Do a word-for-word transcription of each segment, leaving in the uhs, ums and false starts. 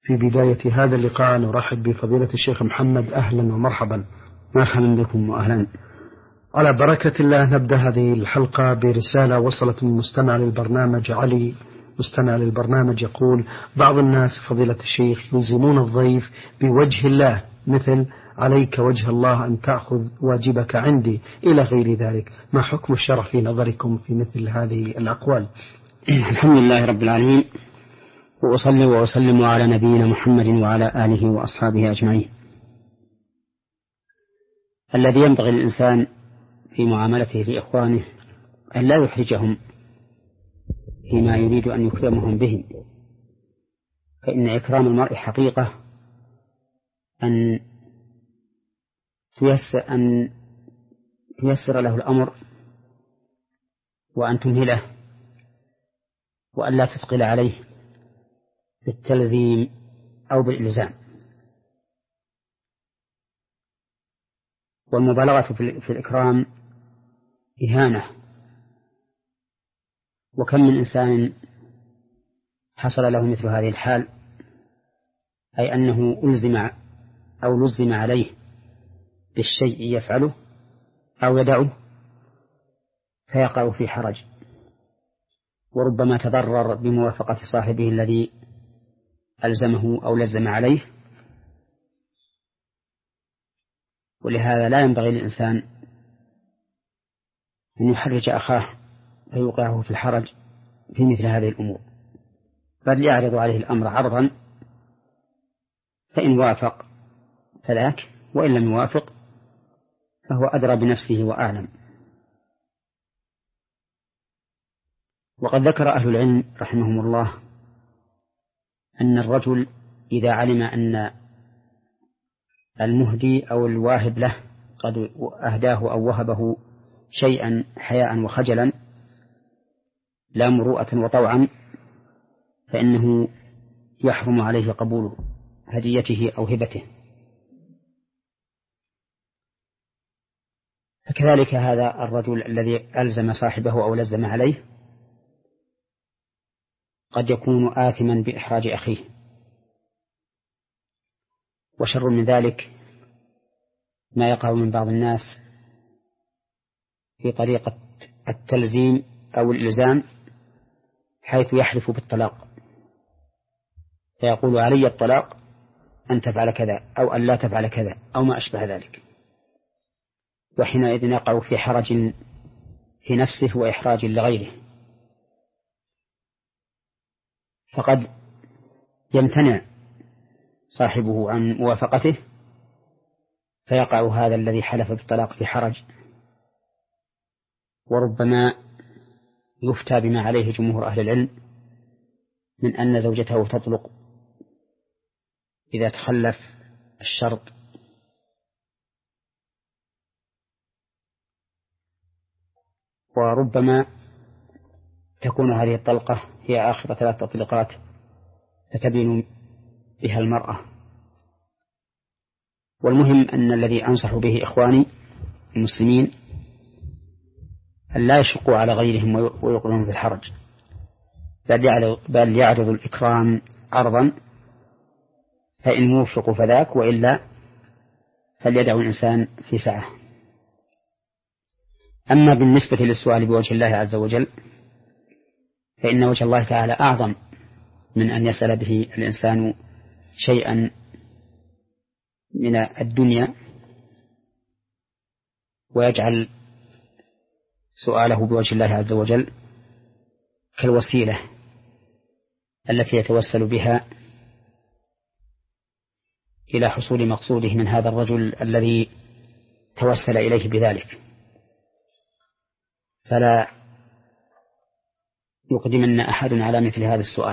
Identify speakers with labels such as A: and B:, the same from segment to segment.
A: في بداية هذا اللقاء نرحب بفضيلة الشيخ محمد، أهلا ومرحبا.
B: مرحبا بكم وأهلا.
A: على بركة الله نبدأ هذه الحلقة برسالة وصلت من مستمع للبرنامج علي. مستمع للبرنامج يقول: بعض الناس فضيلة الشيخ يلزمون الضيف بوجه الله، مثل عليك وجه الله أن تأخذ واجبك عندي إلى غير ذلك، ما حكم الشرع في نظركم في مثل هذه الأقوال؟
B: الحمد لله رب العالمين، وأصلي وأسلم على نبينا محمد وعلى آله وأصحابه أجمعين. الذي ينبغي للإنسان في معاملته لإخوانه أن لا يحرجهم فيما يريد أن يكرمهم به، فإن إكرام المرء حقيقة أن تيسر, أن تيسر له الأمر، وأن تمهله، وأن لا تثقل عليه بالتلزيم أو بالإلزام. والمبالغة في الإكرام إهانة، وكم من إنسان حصل له مثل هذه الحال، أي أنه ألزم أو لزم عليه بالشيء يفعله أو يدعه فيقع في حرج، وربما تضرر بموافقة صاحبه الذي ألزمه أو لزم عليه. ولهذا لا ينبغي للإنسان أن يحرج أخاه فيوقعه في الحرج في مثل هذه الأمور، بل يعرض عليه الأمر عرضا، فإن وافق فذاك، وإن لم يوافق فهو أدرى بنفسه وأعلم. وقد ذكر أهل العلم رحمهم الله أن الرجل إذا علم أن المهدي أو الواهب له قد أهداه أو وهبه شيئا حياء وخجلا لا مروءة وطوعا، فإنه يحرم عليه قبول هديته أو هبته. فكذلك هذا الرجل الذي ألزم صاحبه أو لزم عليه قد يكون آثما بإحراج أخيه. وشر من ذلك ما يقع من بعض الناس في طريقة التلزيم أو الإلزام، حيث يحلف بالطلاق فيقول علي الطلاق أن تفعل كذا أو أن لا تفعل كذا أو ما أشبه ذلك، وحينئذ يقع في حرج في نفسه وإحراج لغيره، فقد يمتنع صاحبه عن موافقته فيقع هذا الذي حلف بالطلاق في حرج، وربما يفتى بما عليه جمهور أهل العلم من أن زوجته تطلق إذا تخلف الشرط. وربما تكون هذه الطلقة هي آخر ثلاث تطليقات فتبين بها المرأة. والمهم أن الذي أنصح به إخواني المسلمين أن لا يشقوا على غيرهم ويوقعون في الحرج، بل يعرض الإكرام عرضا، فإن موفق فذاك، وإلا فليدع الإنسان في سعة. أما بالنسبة للسؤال بوجه الله عز وجل فإن وجه الله تعالى أعظم من أن يسأل به الإنسان شيئا من الدنيا ويجعل سؤاله بوجه الله عز وجل كالوسيلة التي يتوسل بها إلى حصول مقصوده من هذا الرجل الذي توسل إليه بذلك. فلا يقدمن أحد على مثل هذا السؤال،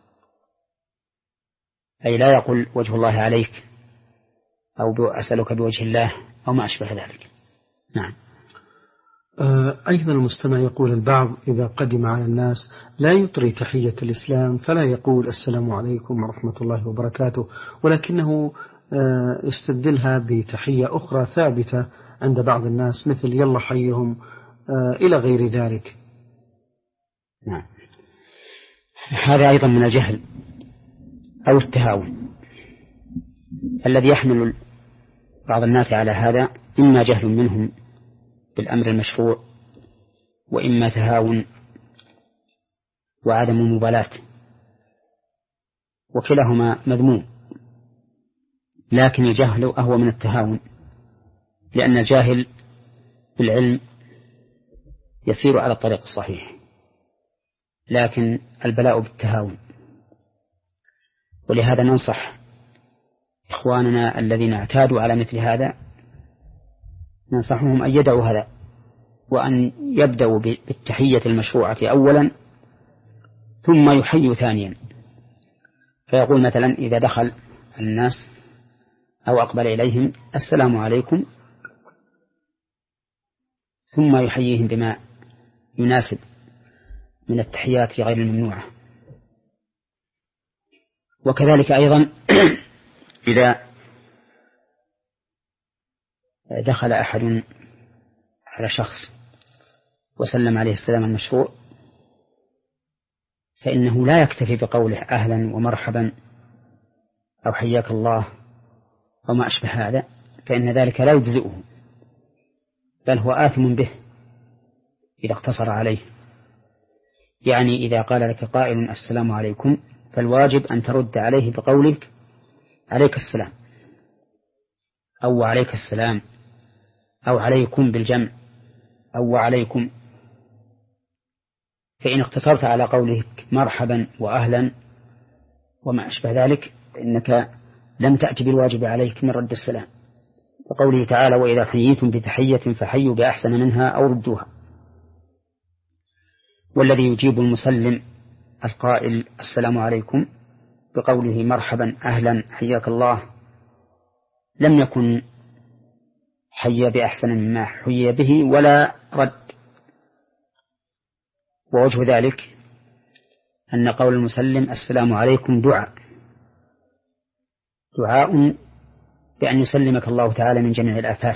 B: أي لا يقول وجه الله عليك أو أسألك بوجه الله أو ما أشبه ذلك. نعم.
A: أيضا المستمع يقول: البعض إذا قدم على الناس لا يطري تحية الإسلام، فلا يقول السلام عليكم ورحمة الله وبركاته، ولكنه يستبدلها بتحية أخرى ثابتة عند بعض الناس، مثل يلا حيهم إلى غير ذلك.
B: نعم. هذا أيضا من الجهل أو التهاون. الذي يحمل بعض الناس على هذا إما جهل منهم بالأمر المشروع، وإما تهاون وعدم مبالاة، وكلاهما مذموم، لكن الجهل أهوى من التهاون، لأن الجاهل بالعلم يسير على الطريق الصحيح، لكن البلاء بالتهاون. ولهذا ننصح إخواننا الذين اعتادوا على مثل هذا، ننصحهم أن يدعوا هذا، وأن يبدأوا بالتحية المشروعة أولا ثم يحيوا ثانيا. فيقول مثلا إذا دخل الناس أو أقبل إليهم السلام عليكم، ثم يحييهم بما يناسب من التحيات غير الممنوعة. وكذلك أيضا إذا دخل أحد على شخص وسلم عليه السلام المشروع، فإنه لا يكتفي بقوله أهلا ومرحبا أو حياك الله أو ما أشبه هذا، فإن ذلك لا يجزئه، بل هو آثم به إذا اقتصر عليه. يعني إذا قال لك قائل السلام عليكم، فالواجب أن ترد عليه بقولك عليك السلام، أو عليك السلام، أو عليكم بالجمع، أو عليكم. فإن اقتصرت على قولك مرحبا وأهلا وما أشبه ذلك، فإنك لم تأتي بالواجب عليك من رد السلام، وقوله تعالى وإذا حييتم بتحية فحيوا بأحسن منها أو ردوها. والذي يجيب المسلم القائل السلام عليكم بقوله مرحبا أهلا حياك الله لم يكن حيا بأحسن مما حيي به ولا رد. ووجه ذلك أن قول المسلم السلام عليكم دعاء دعاء بأن يسلمك الله تعالى من جميع الآفات،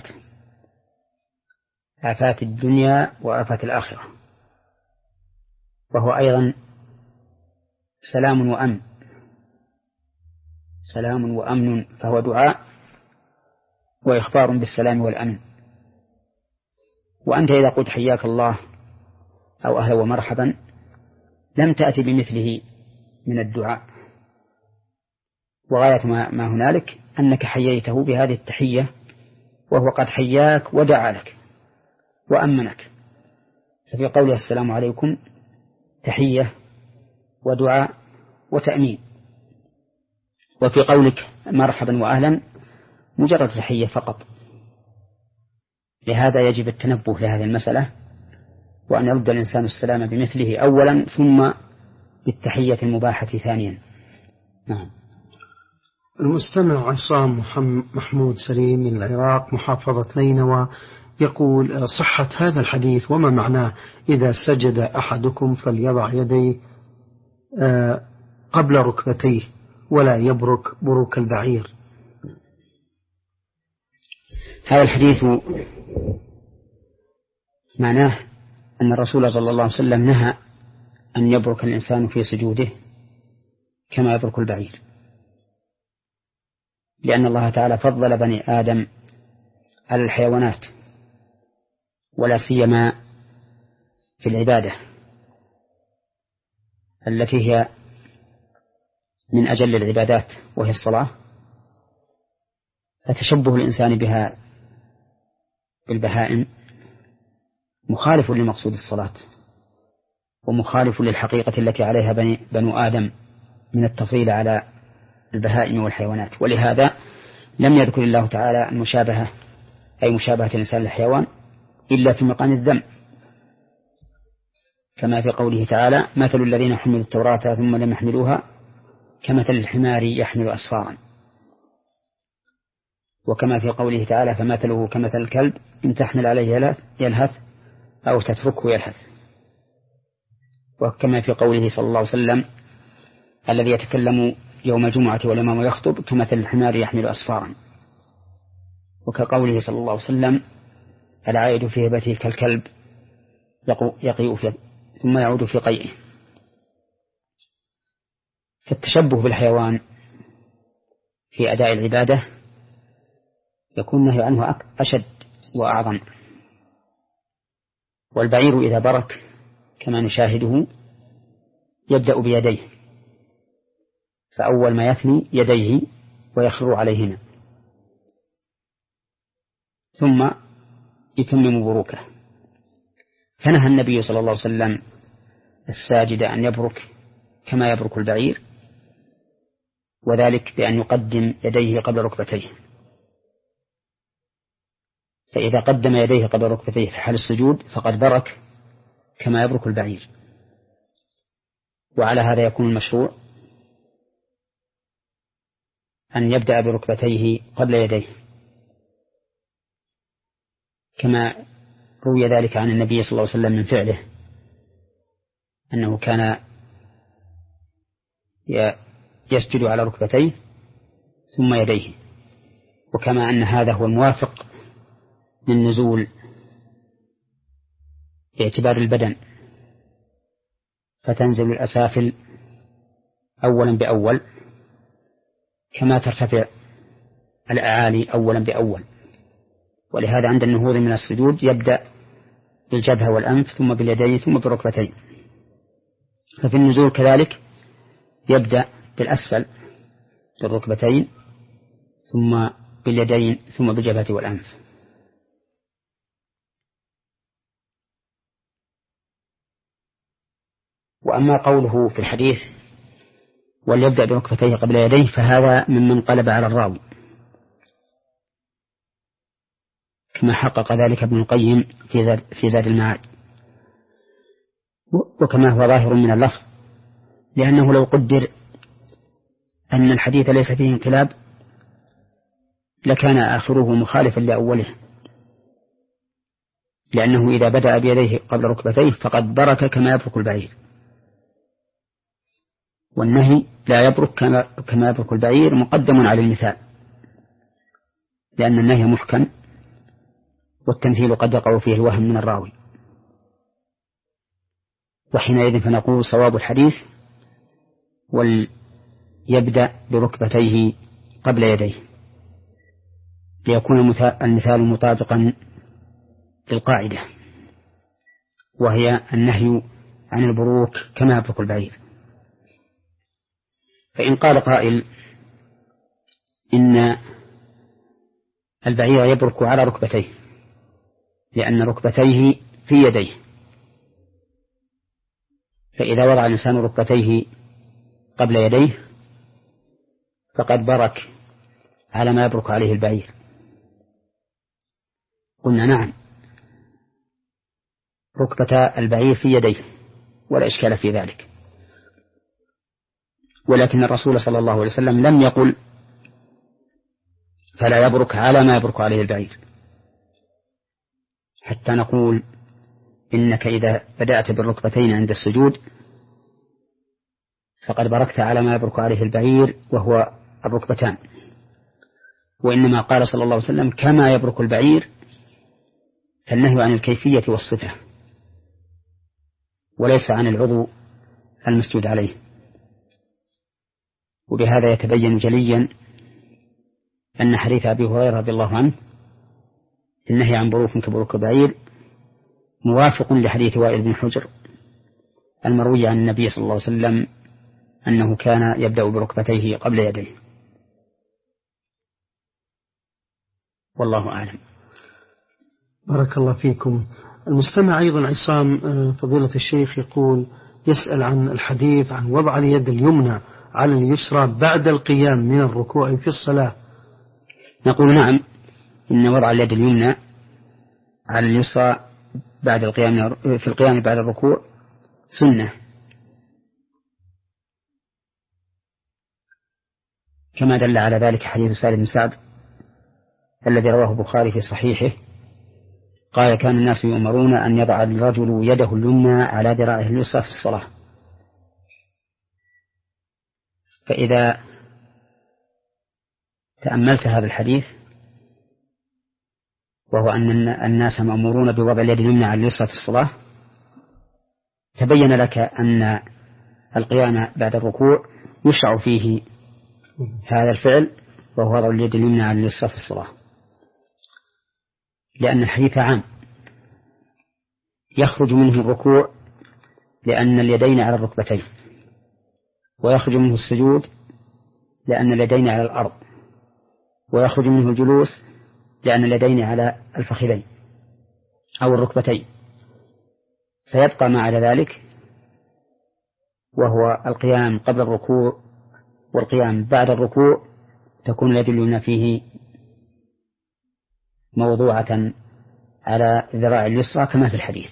B: آفات الدنيا وآفات الآخرة، وهو أيضا سلام وأمن، سلام وأمن، فهو دعاء وإخبار بالسلام والأمن. وأنت إذا قلت حياك الله أو أهلا ومرحبا لم تأتي بمثله من الدعاء، وغاية ما هنالك أنك حييته بهذه التحية وهو قد حياك ودعا لك وأمنك. ففي قوله السلام عليكم تحية ودعاء وتأمين، وفي قولك مرحبا وأهلا مجرد تحية فقط. لهذا يجب التنبه لهذه المسألة، وأن يرد الإنسان السلام بمثله أولا ثم بالتحية المباحة ثانيا. نعم.
A: المستمع عصام محمود سليم من العراق محافظة نينوى يقول صحة هذا الحديث وما معناه إذا سجد أحدكم فليضع يديه قبل ركبتيه ولا يبرك بروك البعير.
B: هذا الحديث معناه أن الرسول صلى الله عليه وسلم نهى أن يبرك الإنسان في سجوده كما يبرك البعير، لأن الله تعالى فضل بني آدم على الحيوانات، ولا سيما في العبادة التي هي من أجل العبادات وهي الصلاة. فتشبه الإنسان بها بالبهائم مخالف لمقصود الصلاة، ومخالف للحقيقة التي عليها بني بنو آدم من التفضيل على البهائم والحيوانات. ولهذا لم يذكر الله تعالى المشابهة أي مشابهة الإنسان للحيوان إلا في مقام الذم، كما في قوله تعالى مثل الذين حملوا التوراة ثم لم يحملوها كمثل الحمار يحمل أسفارا، وكما في قوله تعالى فمثله كمثل الكلب إن تحمل عليه يلهث أو تتركه يلهث، وكما في قوله صلى الله عليه وسلم الذي يتكلم يوم الجمعة والإمام يخطب كمثل الحمار يحمل أسفارا، وكقوله صلى الله عليه وسلم العائد في هبته كالكلب يقيء فيه ثم يعود في قيئه. فالتشبه بالحيوان في أداء العبادة يكون النهي عنه أشد وأعظم. والبعير إذا برك كما نشاهده يبدأ بيديه، فأول ما يثني يديه ويخر عليهما، ثم يتمم بروكه. فنهى النبي صلى الله عليه وسلم الساجد أن يبرك كما يبرك البعير، وذلك بأن يقدم يديه قبل ركبتيه، فإذا قدم يديه قبل ركبتيه في حال السجود فقد برك كما يبرك البعير. وعلى هذا يكون المشروع أن يبدأ بركبتيه قبل يديه، كما روي ذلك عن النبي صلى الله عليه وسلم من فعله، أنه كان يسجد على ركبتيه ثم يديه، وكما أن هذا هو الموافق للنزول باعتبار البدن، فتنزل الأسافل أولا بأول كما ترتفع الأعالي أولا بأول. ولهذا عند النهوض من السجود يبدأ بالجبهة والأنف ثم باليدين ثم بالركبتين. ففي النزول كذلك يبدأ بالأسفل بالركبتين ثم باليدين ثم بالجبهة والأنف. وأما قوله في الحديث وليبدأ بركبتيه قبل يديه فهذا ممن قلب على الراوي، كما حقق ذلك ابن القيم في زاد المعاد، وكما هو ظاهر من اللفظ، لأنه لو قدر أن الحديث ليس فيه انقلاب لكان آخره مخالفا لأوله، لأنه إذا بدأ بيديه قبل ركبتيه فقد برك كما يبرك البعير، والنهي لا يبرك كما يبرك البعير مقدم على المثال، لأن النهي محكم والتمثيل قد يقع فيه الوهم من الراوي. وحينئذ فنقول صواب الحديث وليبدأ بركبتيه قبل يديه، ليكون المثال مطابقا للقاعدة، وهي النهي عن البروك كما يبرك البعير. فإن قال قائل إن البعير يبرك على ركبتيه لأن ركبتيه في يديه، فإذا وضع الإنسان ركبتيه قبل يديه فقد برك على ما يبرك عليه البعير. قلنا نعم، ركبتا البعير في يديه ولا إشكال في ذلك، ولكن الرسول صلى الله عليه وسلم لم يقل فلا يبرك على ما يبرك عليه البعير، حتى نقول إنك إذا بدأت بالركبتين عند السجود فقد بركت على ما يبرك عليه البعير وهو الركبتان. وإنما قال صلى الله عليه وسلم كما يبرك البعير، فالنهي عن الكيفية والصفة وليس عن العضو المسجود عليه. وبهذا يتبين جليا أن حديث أبي هريرة رضي الله عنه النهي عن بروك كبروك البعير موافق لحديث وائل بن حجر المروي عن النبي صلى الله عليه وسلم أنه كان يبدأ بركبتيه قبل يديه. والله أعلم.
A: بارك الله فيكم. المستمع أيضا عصام فضيلة الشيخ يقول يسأل عن الحديث عن وضع اليد اليمنى على اليسرى بعد القيام من الركوع في الصلاة.
B: نقول نعم، إن وضع اليد اليمنى على اليسرى بعد القيام في القيام بعد الركوع سنة، كما دل على ذلك حديث سالم بن سعد الذي رواه البخاري في صحيحه قال كان الناس يؤمرون أن يضع الرجل يده اليمنى على ذراعه اليسرى في الصلاة. فإذا تأملت هذا الحديث وهو أن الناس مأمورون بوضع اليد اليمنى على اليسرى في الصلاة، تبين لك أن القيام بعد الركوع يشرع فيه هذا الفعل وهو وضع اليد اليمنى على اليسرى في الصلاة، لأن الحديث عام. يخرج منه الركوع لأن اليدين على الركبتين، ويخرج منه السجود لأن اليدين على الأرض، ويخرج منه الجلوس لأن اليدين على الفخذين أو الركبتين، فيبقى ما على ذلك وهو القيام قبل الركوع والقيام بعد الركوع، تكون اليد اليمنى فيه موضوعة على ذراع اليسرى كما في الحديث،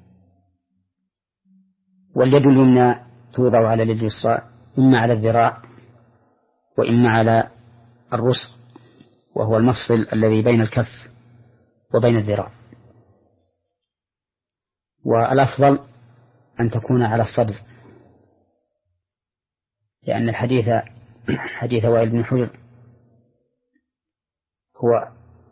B: واليد اليمنى توضع على اليد اليسرى إما على الذراع وإما على الرسغ، وهو المفصل الذي بين الكف وبين الذراع. والأفضل أن تكون على الصدر، لأن الحديث حديث وائل بن حجر هو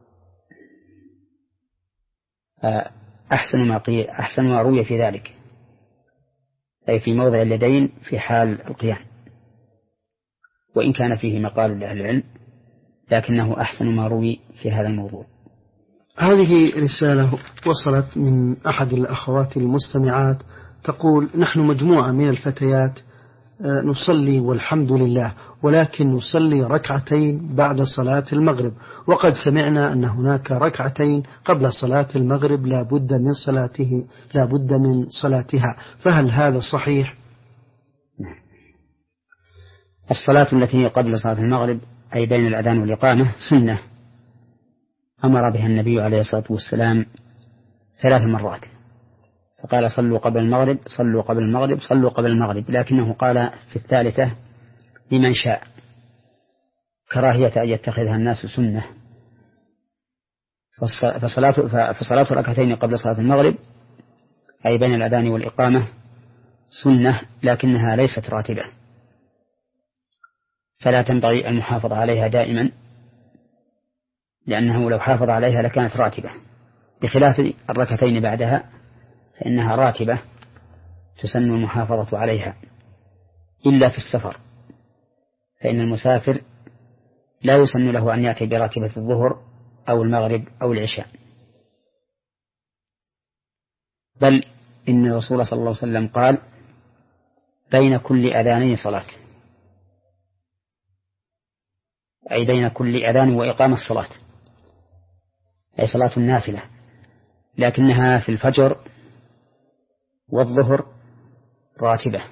B: أحسن ما قيل أحسن ما روي في ذلك، أي في موضع اليدين في حال القيام، وإن كان فيه مقال لأهل العلم لكنه أحسن ما روي في هذا الموضوع.
A: هذه رسالة وصلت من أحد الأخوات المستمعات تقول: نحن مجموعة من الفتيات نصلي والحمد لله، ولكن نصلي ركعتين بعد صلاة المغرب، وقد سمعنا أن هناك ركعتين قبل صلاة المغرب لا بد من صلاته لا بد من صلاتها، فهل هذا صحيح؟
B: الصلاة التي قبل صلاة المغرب أي بين الأذان والإقامة سنة أمر بها النبي عليه الصلاة والسلام ثلاث مرات، فقال: صلوا قبل المغرب صلوا قبل المغرب صلوا قبل المغرب، لكنه قال في الثالثة لمن شاء، كراهية أن يتخذها الناس سنة. فصلاة, فصلاة ركعتين قبل صلاة المغرب أي بين الأذان والإقامة سنة، لكنها ليست راتبة، فلا تنبغي المحافظة عليها دائما، لأنه لو حافظ عليها لكانت راتبة، بخلاف الركعتين بعدها فإنها راتبة تسن المحافظة عليها إلا في السفر، فإن المسافر لا يسن له أن يأتي براتبة الظهر أو المغرب أو العشاء، بل إن الرسول صلى الله عليه وسلم قال: بين كل أذانين صلاة، أي بين كل أذان وإقامة الصلاة، أي صلاة النافلة، لكنها في الفجر والظهر راتبة،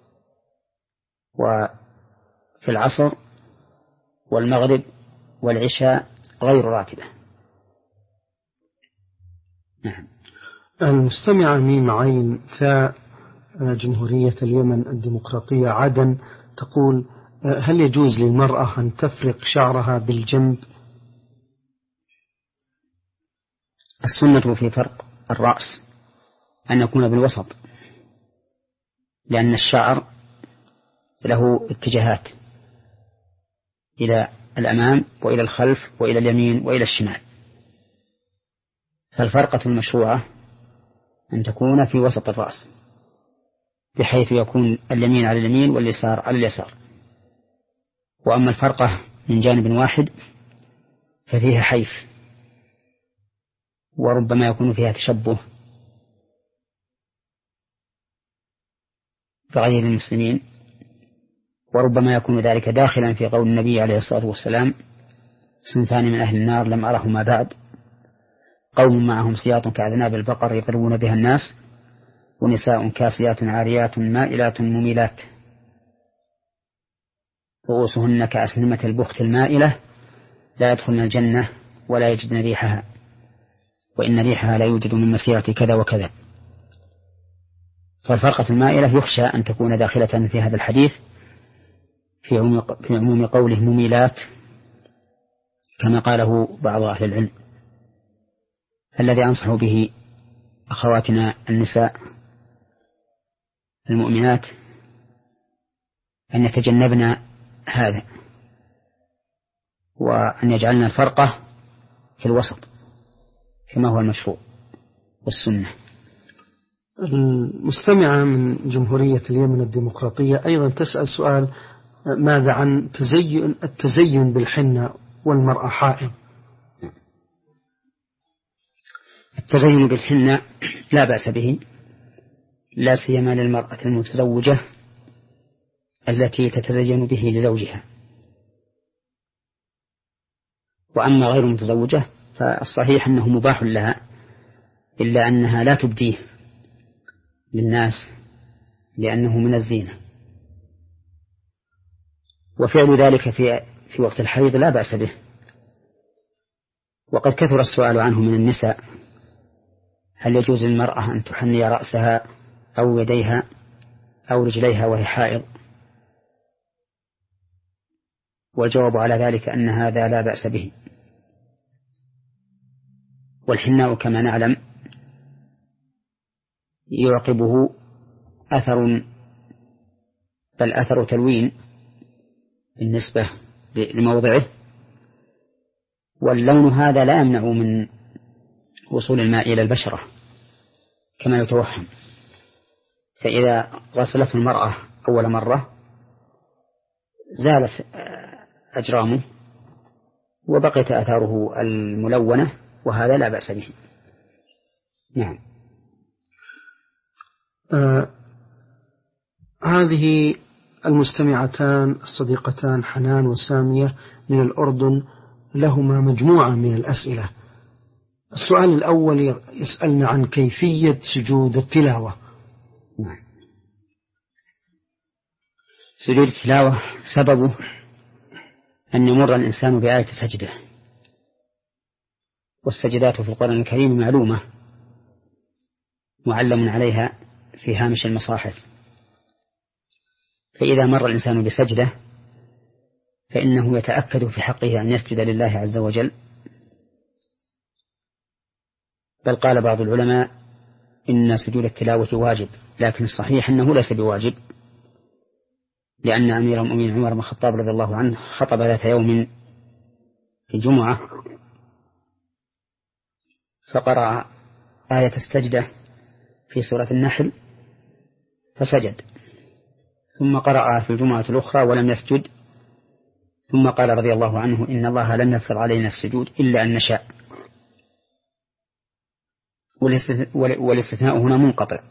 B: وفي العصر والمغرب والعشاء غير راتبة.
A: نعم. المستمع ميم عين ثاء جمهورية اليمن الديمقراطية عدن تقول: هل يجوز للمرأة أن تفرق شعرها بالجنب؟
B: السنة في فرق الرأس أن يكون بالوسط، لأن الشعر له اتجاهات إلى الأمام وإلى الخلف وإلى اليمين وإلى الشمال، فالفرقة المشروعة أن تكون في وسط الرأس، بحيث يكون اليمين على اليمين واليسار على اليسار. وأما الفرقة من جانب واحد ففيها حيف، وربما يكون فيها تشبه بغير المسلمين، وربما يكون ذلك داخلا في قول النبي عليه الصلاة والسلام: صنفان من أهل النار لم أرهما بعد، قوم معهم سياط كأذناب البقر يضربون بها الناس، ونساء كاسيات عاريات مائلات مميلات رؤوسهن كأسنمة البخت المائلة لا يدخلن الجنة ولا يجدن ريحها، وإن ريحها لا يوجد من مسيرة كذا وكذا. فالفرقة المائلة يخشى أن تكون داخلة في هذا الحديث في عموم قوله مميلات كما قاله بعض أهل العلم. الذي أنصح به أخواتنا النساء المؤمنات أن يتجنبن هذا، وأن يجعلن الفرقة في الوسط كما هو المشروع والسنة.
A: المستمعة من جمهورية اليمن الديمقراطية أيضا تسأل سؤال: ماذا عن تزين التزين بالحنة والمرأة حائض؟
B: التزين بالحنة لا بأس به، لا سيما للمرأة المتزوجة التي تتزين به لزوجها. وأما غير المتزوجة فالصحيح أنه مباح لها، إلا أنها لا تبديه للناس لأنه من الزينة. وفعل ذلك في في وقت الحيض لا بأس به، وقد كثر السؤال عنه من النساء: هل يجوز للمرأة أن تحني رأسها أو يديها أو رجليها وهي حائض؟ والجواب على ذلك أن هذا لا بأس به. والحناء كما نعلم يعقبه أثر، بل أثر تلوين بالنسبة لموضعه، واللون هذا لا يمنع من وصول الماء إلى البشرة كما يتوهم. فإذا غسلته المرأة أول مرة زالت أجرامه وبقيت آثاره الملونة، وهذا لا بأس به. نعم.
A: آه هذه المستمعتان الصديقتان حنان وسامية من الأردن لهما مجموعة من الأسئلة. السؤال الأول يسألنا عن كيفية سجود التلاوة.
B: نعم. سجود التلاوة سببه أن يمر الإنسان بآية سجدة، والسجدات في القرآن الكريم معلومة معلم عليها في هامش المصاحف، فإذا مر الإنسان بسجدة فإنه يتأكد في حقه أن يسجد لله عز وجل. بل قال بعض العلماء إن سجود التلاوة واجب، لكن الصحيح أنه ليس بواجب، لأن أمير المؤمنين عمر بن الخطاب رضي الله عنه خطب ذات يوم في الجمعة فقرأ آية السجدة في سورة النحل فسجد، ثم قرأ في الجمعة الأخرى ولم يسجد، ثم قال رضي الله عنه: إن الله لن يفرض علينا السجود إلا أن نشاء. والاستثناء هنا منقطع،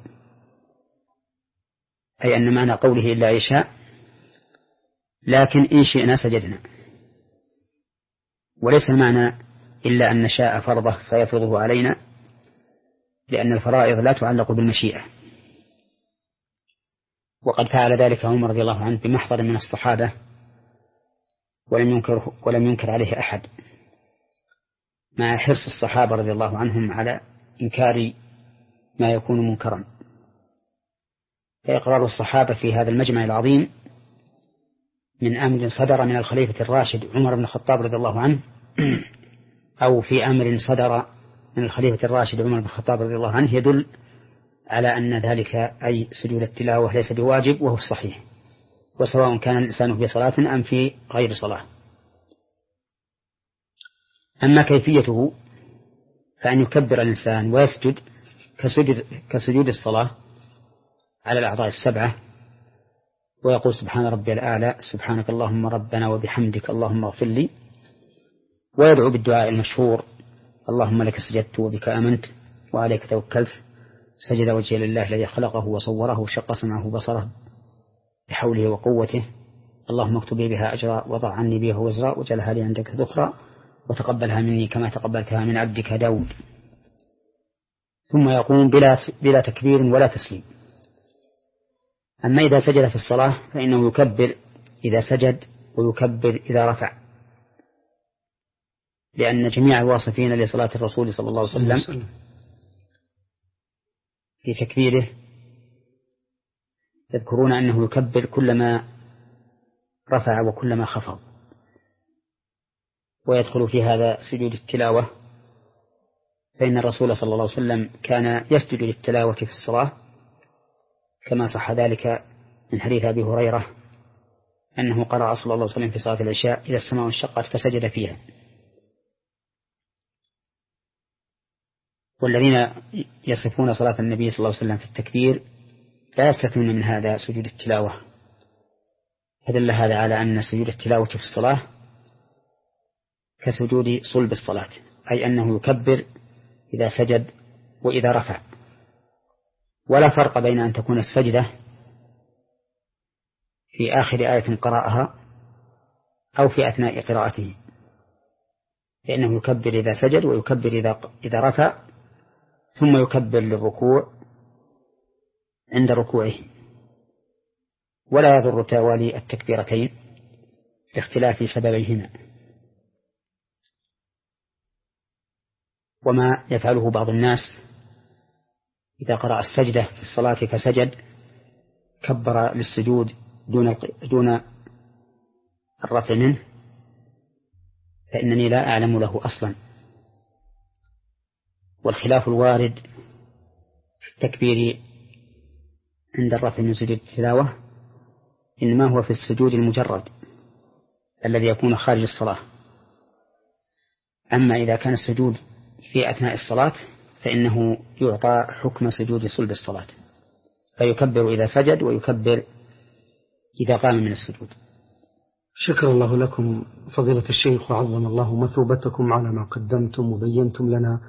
B: أي أن معنى قوله إلا يشاء لكن إن شئنا سجدنا، وليس المعنى إلا أن نشاء فرضه فيفرضه علينا، لأن الفرائض لا تعلق بالمشيئة. وقد فعل ذلك عمر رضي الله عنه بمحضر من الصحابة ولم ينكر, ولم ينكر عليه أحد، مع حرص الصحابة رضي الله عنهم على إنكار ما يكون منكرا. فإقرار الصحابة في هذا المجمع العظيم من أمر صدر من الخليفة الراشد عمر بن الخطاب رضي الله عنه، أو في أمر صدر من الخليفة الراشد عمر بن الخطاب رضي الله عنه، يدل على أن ذلك أي سجود التلاوة ليس بواجب، وهو الصحيح، وسواء كان الإنسان في صلاة أم في غير صلاة. أما كيفيته فأن يكبر الإنسان ويسجد كسجود, كسجود الصلاة على الأعضاء السبعة، ويقول: سبحان ربي الأعلى، سبحانك اللهم ربنا وبحمدك اللهم اغفر لي، ويدعو بالدعاء المشهور: اللهم لك سجدت وبك آمنت وعليك توكلت، سجد وجهي لله الذي خلقه وصوره وشق سمعه بصره بحوله وقوته، اللهم اكتب بها أجرا وضع عني بها وزرا وجعلها لي عندك ذخرا وتقبلها مني كما تقبلتها من عبدك داود. ثم يقوم بلا, بلا تكبير ولا تسليم. أما إذا سجد في الصلاة فإنه يكبر إذا سجد ويكبر إذا رفع، لأن جميع الواصفين لصلاة الرسول صلى الله عليه وسلم في تكبيره يذكرون أنه يكبر كلما رفع وكلما خفض. ويدخل في هذا سجود التلاوة، فإن الرسول صلى الله عليه وسلم كان يسجد للتلاوة في الصلاة، كما صح ذلك من حديث أبي هريرة أنه قرأ صلى الله عليه وسلم في صلاة العشاء: إذا السماء انشقت فسجد فيها. والذين يصفون صلاة النبي صلى الله عليه وسلم في التكبير لا يستثنون من هذا سجود التلاوة، فدل هذا على أن سجود التلاوة في الصلاة كسجود صلب الصلاة، أي أنه يكبر إذا سجد وإذا رفع، ولا فرق بين أن تكون السجدة في آخر آية قرأها أو في أثناء قراءته، لأنه يكبر إذا سجد ويكبر إذا إذا رفع، ثم يكبر للركوع عند ركوعه، ولا يضر توالي التكبيرتين لاختلاف سببيهما. وما يفعله بعض الناس إذا قرأ السجدة في الصلاة فسجد كبر للسجود دون دون الرفع منه، فإنني لا أعلم له أصلا. والخلاف الوارد في التكبير عند الرفع من سجود التلاوة إنما هو في السجود المجرد الذي يكون خارج الصلاة. أما إذا كان السجود في أثناء الصلاة فإنه يعطى حكم سجود صلب الصلاة، فيكبر إذا سجد ويكبر إذا قام من السجود.
A: شكر الله لكم فضيلة الشيخ، وعظم الله مثوبتكم على ما قدمتم وبينتم لنا.